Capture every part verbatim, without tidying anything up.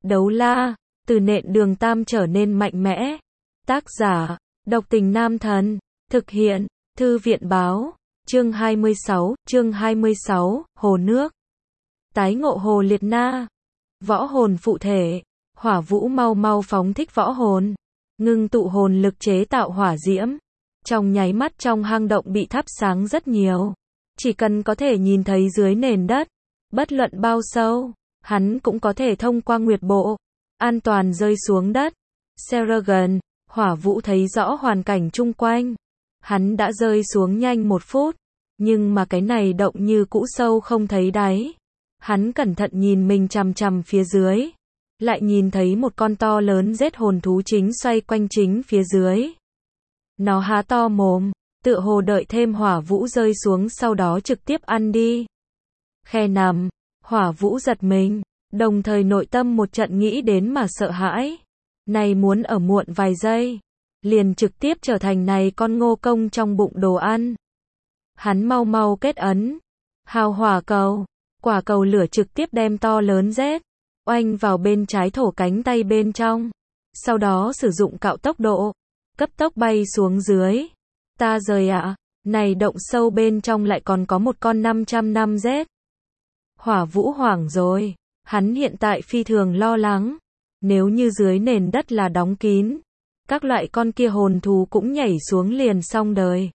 Đấu la, từ nện đường tam trở nên mạnh mẽ. Tác giả, độc tình nam thần. Thực hiện, thư viện báo. Chương hai mươi sáu, chương hai mươi sáu, hồ nước. Tái ngộ Hồ Liệt Na. Võ hồn phụ thể. Hỏa Vũ mau mau phóng thích võ hồn. Ngưng tụ hồn lực chế tạo hỏa diễm. Trong nháy mắt trong hang động bị thắp sáng rất nhiều. Chỉ cần có thể nhìn thấy dưới nền đất, bất luận bao sâu, hắn cũng có thể thông qua nguyệt bộ, an toàn rơi xuống đất. Seragon, Hỏa Vũ thấy rõ hoàn cảnh chung quanh. Hắn đã rơi xuống nhanh một phút, nhưng mà cái này động như cũ sâu không thấy đáy. Hắn cẩn thận nhìn mình chằm chằm phía dưới, lại nhìn thấy một con to lớn giết hồn thú chính xoay quanh chính phía dưới. Nó há to mồm, tựa hồ đợi thêm Hỏa Vũ rơi xuống sau đó trực tiếp ăn đi. Khe nằm, Hỏa Vũ giật mình, đồng thời nội tâm một trận nghĩ đến mà sợ hãi. Này muốn ở muộn vài giây, liền trực tiếp trở thành này con ngô công trong bụng đồ ăn. Hắn mau mau kết ấn, hào hỏa cầu, quả cầu lửa trực tiếp đem to lớn rết, oanh vào bên trái thổ cánh tay bên trong. Sau đó sử dụng cạo tốc độ, cấp tốc bay xuống dưới. Ta rời ạ, à, này động sâu bên trong lại còn có một con năm trăm năm rết. Hỏa Vũ hoảng rồi, hắn hiện tại phi thường lo lắng. Nếu như dưới nền đất là đóng kín, các loại con kia hồn thú cũng nhảy xuống liền xong đời.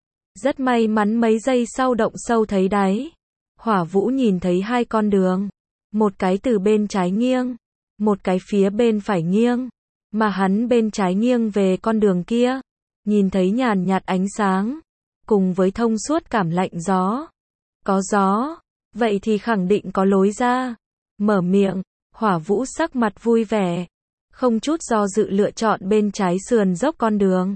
Rất may mắn mấy giây sau động sâu thấy đáy. Hỏa Vũ nhìn thấy hai con đường. Một cái từ bên trái nghiêng, một cái phía bên phải nghiêng. Mà hắn bên trái nghiêng về con đường kia, nhìn thấy nhàn nhạt ánh sáng, cùng với thông suốt cảm lạnh gió. Có gió, vậy thì khẳng định có lối ra. Mở miệng, Hỏa Vũ sắc mặt vui vẻ, không chút do dự lựa chọn bên trái sườn dốc con đường.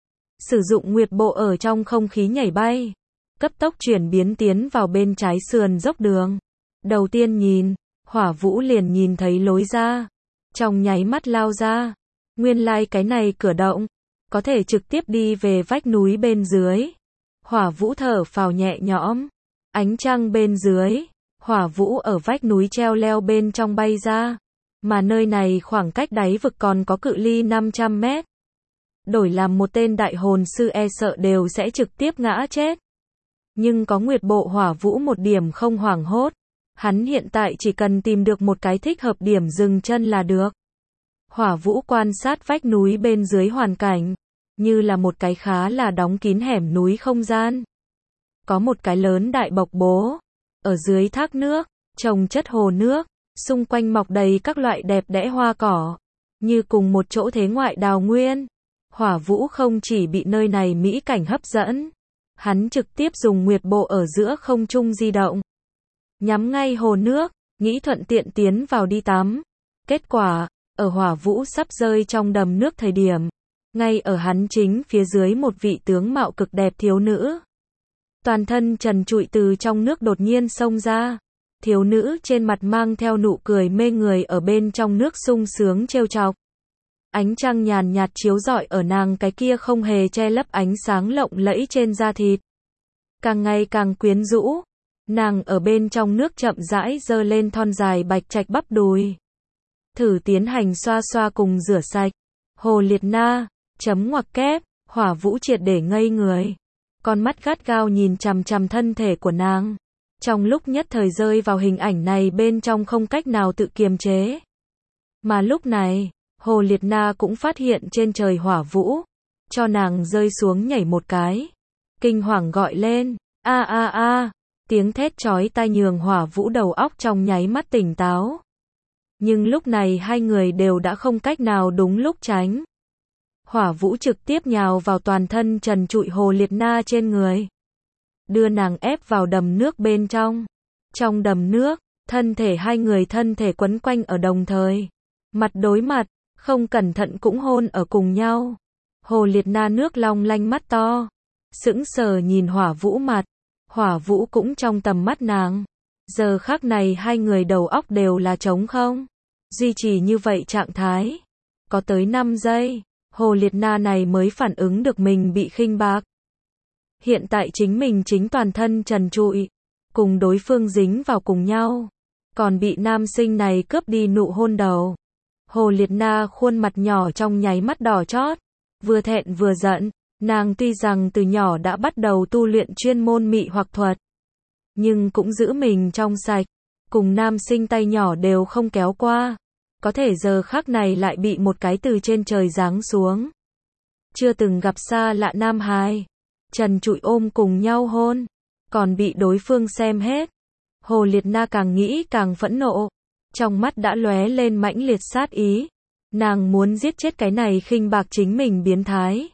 Sử dụng nguyệt bộ ở trong không khí nhảy bay, cấp tốc chuyển biến tiến vào bên trái sườn dốc đường. Đầu tiên nhìn, Hỏa Vũ liền nhìn thấy lối ra, trong nháy mắt lao ra. Nguyên lai like cái này cửa động, có thể trực tiếp đi về vách núi bên dưới. Hỏa Vũ thở phào nhẹ nhõm, ánh trăng bên dưới. Hỏa Vũ ở vách núi treo leo bên trong bay ra, mà nơi này khoảng cách đáy vực còn có cự ly năm trăm mét. Đổi làm một tên đại hồn sư e sợ đều sẽ trực tiếp ngã chết. Nhưng có nguyệt bộ Hỏa Vũ một điểm không hoảng hốt. Hắn hiện tại chỉ cần tìm được một cái thích hợp điểm dừng chân là được. Hỏa Vũ quan sát vách núi bên dưới hoàn cảnh, như là một cái khá là đóng kín hẻm núi không gian. Có một cái lớn đại bộc bố. Ở dưới thác nước, trồng chất hồ nước, xung quanh mọc đầy các loại đẹp đẽ hoa cỏ, như cùng một chỗ thế ngoại đào nguyên. Hỏa Vũ không chỉ bị nơi này mỹ cảnh hấp dẫn, hắn trực tiếp dùng nguyệt bộ ở giữa không trung di động, nhắm ngay hồ nước, nghĩ thuận tiện tiến vào đi tắm. Kết quả, ở Hỏa Vũ sắp rơi trong đầm nước thời điểm, ngay ở hắn chính phía dưới một vị tướng mạo cực đẹp thiếu nữ. Toàn thân trần trụi từ trong nước đột nhiên xông ra. Thiếu nữ trên mặt mang theo nụ cười mê người ở bên trong nước sung sướng trêu chọc. Ánh trăng nhàn nhạt chiếu rọi ở nàng cái kia không hề che lấp ánh sáng lộng lẫy trên da thịt. Càng ngày càng quyến rũ. Nàng ở bên trong nước chậm rãi giơ lên thon dài bạch trạch bắp đùi. Thử tiến hành xoa xoa cùng rửa sạch. Hồ Liệt Na, chấm ngoặc kép, Hỏa Vũ triệt để ngây người. Con mắt gắt gao nhìn chằm chằm thân thể của nàng. Trong lúc nhất thời rơi vào hình ảnh này bên trong không cách nào tự kiềm chế. Mà lúc này, Hồ Liệt Na cũng phát hiện trên trời Hỏa Vũ. Cho nàng rơi xuống nhảy một cái. Kinh hoàng gọi lên, a a a, tiếng thét chói tai nhường Hỏa Vũ đầu óc trong nháy mắt tỉnh táo. Nhưng lúc này hai người đều đã không cách nào đúng lúc tránh. Hỏa Vũ trực tiếp nhào vào toàn thân trần trụi Hồ Liệt Na trên người, đưa nàng ép vào đầm nước bên trong. Trong đầm nước, thân thể hai người thân thể quấn quanh ở đồng thời, mặt đối mặt, không cẩn thận cũng hôn ở cùng nhau. Hồ Liệt Na nước long lanh mắt to, sững sờ nhìn Hỏa Vũ mặt, Hỏa Vũ cũng trong tầm mắt nàng. Giờ khắc này hai người đầu óc đều là trống không, duy trì như vậy trạng thái, có tới năm giây. Hồ Liệt Na này mới phản ứng được mình bị khinh bạc. Hiện tại chính mình chính toàn thân trần trụi, cùng đối phương dính vào cùng nhau, còn bị nam sinh này cướp đi nụ hôn đầu. Hồ Liệt Na khuôn mặt nhỏ trong nháy mắt đỏ chót, vừa thẹn vừa giận, nàng tuy rằng từ nhỏ đã bắt đầu tu luyện chuyên môn mị hoặc thuật, nhưng cũng giữ mình trong sạch, cùng nam sinh tay nhỏ đều không kéo qua, có thể giờ khắc này lại bị một cái từ trên trời giáng xuống. Chưa từng gặp xa lạ nam hài, trần trụi ôm cùng nhau hôn, còn bị đối phương xem hết. Hồ Liệt Na càng nghĩ càng phẫn nộ, trong mắt đã lóe lên mãnh liệt sát ý, nàng muốn giết chết cái này khinh bạc chính mình biến thái.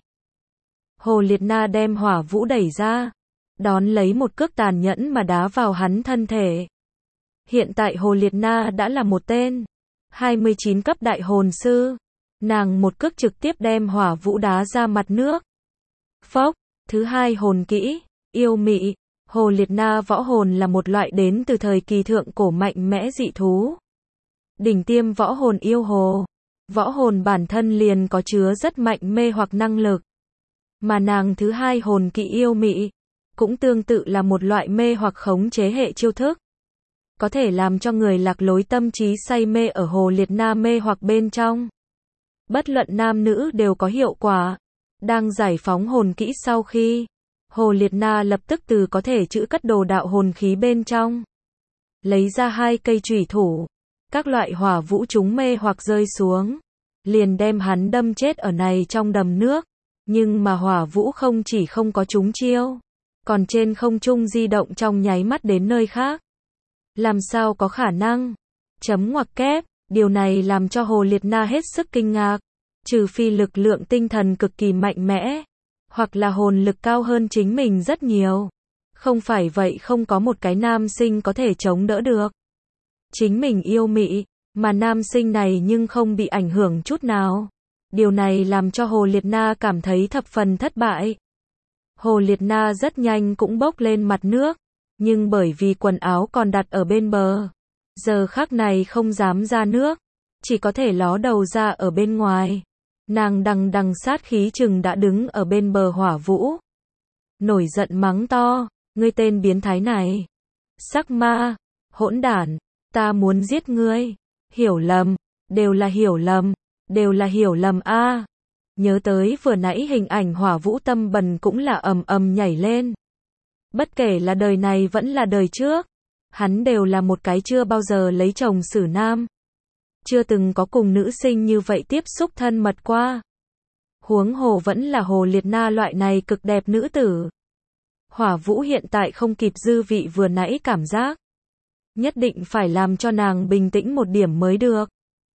Hồ Liệt Na đem Hỏa Vũ đẩy ra, đón lấy một cước tàn nhẫn mà đá vào hắn thân thể. Hiện tại Hồ Liệt Na đã là một tên hai mươi chín cấp đại hồn sư, nàng một cước trực tiếp đem Hỏa Vũ đá ra mặt nước. Phốc, thứ hai hồn kỹ, yêu mị. Hồ Liệt Na võ hồn là một loại đến từ thời kỳ thượng cổ mạnh mẽ dị thú. Đỉnh tiêm võ hồn yêu hồ. Võ hồn bản thân liền có chứa rất mạnh mê hoặc năng lực. Mà nàng thứ hai hồn kỹ yêu mị, cũng tương tự là một loại mê hoặc khống chế hệ chiêu thức. Có thể làm cho người lạc lối tâm trí say mê ở Hồ Liệt Na mê hoặc bên trong. Bất luận nam nữ đều có hiệu quả. Đang giải phóng hồn kỹ sau khi, Hồ Liệt Na lập tức từ có thể trữ cất đồ đạo hồn khí bên trong, lấy ra hai cây chủy thủ, các loại hỏa vũ chúng mê hoặc rơi xuống, liền đem hắn đâm chết ở này trong đầm nước. Nhưng mà hỏa vũ không chỉ không có trúng chiêu, còn trên không trung di động trong nháy mắt đến nơi khác. Làm sao có khả năng? Chấm ngoặc kép, điều này làm cho Hồ Liệt Na hết sức kinh ngạc, trừ phi lực lượng tinh thần cực kỳ mạnh mẽ, hoặc là hồn lực cao hơn chính mình rất nhiều. Không phải vậy không có một cái nam sinh có thể chống đỡ được. Chính mình yêu mị, mà nam sinh này nhưng không bị ảnh hưởng chút nào. Điều này làm cho Hồ Liệt Na cảm thấy thập phần thất bại. Hồ Liệt Na rất nhanh cũng bốc lên mặt nước, nhưng bởi vì quần áo còn đặt ở bên bờ, giờ khắc này không dám ra nước, chỉ có thể ló đầu ra ở bên ngoài. Nàng đằng đằng sát khí chừng đã đứng ở bên bờ Hỏa Vũ. Nổi giận mắng to, ngươi tên biến thái này. Sắc ma, hỗn đản, ta muốn giết ngươi. Hiểu lầm, đều là hiểu lầm, đều là hiểu lầm a. À. Nhớ tới vừa nãy hình ảnh Hỏa Vũ tâm bần cũng là ầm ầm nhảy lên. Bất kể là đời này vẫn là đời trước, hắn đều là một cái chưa bao giờ lấy chồng xử nam. Chưa từng có cùng nữ sinh như vậy tiếp xúc thân mật qua. Huống hồ vẫn là Hồ Liệt Na loại này cực đẹp nữ tử. Hỏa Vũ hiện tại không kịp dư vị vừa nãy cảm giác. Nhất định phải làm cho nàng bình tĩnh một điểm mới được.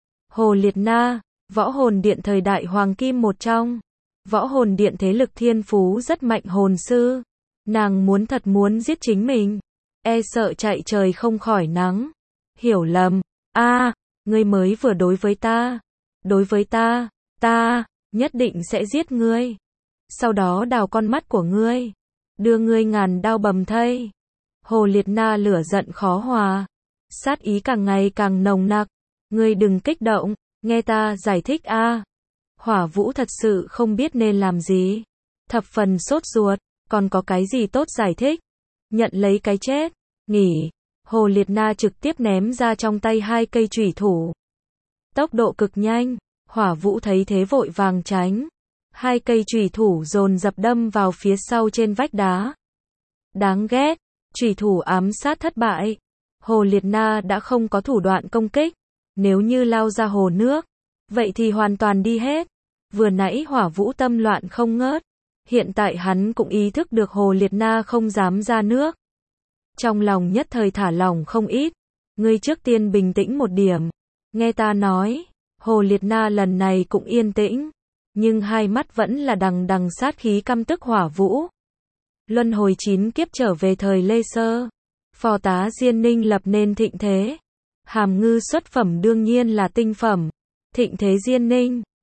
Hồ Liệt Na, võ hồn điện thời đại hoàng kim một trong. Võ hồn điện thế lực thiên phú rất mạnh hồn sư. Nàng muốn thật muốn giết chính mình. E sợ chạy trời không khỏi nắng. Hiểu lầm, a à, ngươi mới vừa đối với ta. Đối với ta, ta, nhất định sẽ giết ngươi. Sau đó đào con mắt của ngươi. Đưa ngươi ngàn đao bầm thây. Hồ Liệt Na lửa giận khó hòa. Sát ý càng ngày càng nồng nặc. Ngươi đừng kích động, nghe ta giải thích a. À. Hỏa Vũ thật sự không biết nên làm gì. Thập phần sốt ruột, còn có cái gì tốt giải thích. Nhận lấy cái chết, nghỉ. Hồ Liệt Na trực tiếp ném ra trong tay hai cây chủy thủ. Tốc độ cực nhanh, Hỏa Vũ thấy thế vội vàng tránh. Hai cây chủy thủ dồn dập đâm vào phía sau trên vách đá. Đáng ghét, chủy thủ ám sát thất bại. Hồ Liệt Na đã không có thủ đoạn công kích. Nếu như lao ra hồ nước, vậy thì hoàn toàn đi hết. Vừa nãy Hỏa Vũ tâm loạn không ngớt. Hiện tại hắn cũng ý thức được Hồ Liệt Na không dám ra nước. Trong lòng nhất thời thả lỏng không ít. Ngươi trước tiên bình tĩnh một điểm. Nghe ta nói. Hồ Liệt Na lần này cũng yên tĩnh. Nhưng hai mắt vẫn là đằng đằng sát khí căm tức Hỏa Vũ. Luân hồi chín kiếp trở về thời Lê Sơ. Phò tá Diên Ninh lập nên thịnh thế. Hàm ngư xuất phẩm đương nhiên là tinh phẩm. Thịnh thế Diên Ninh.